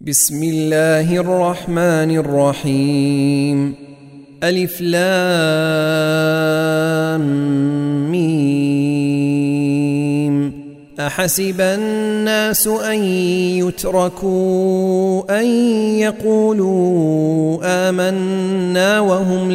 بسم الله الرحمن الرحيم. ألف لام ميم. أحسب الناس أن يتركوا أن يقولوا آمنا وهم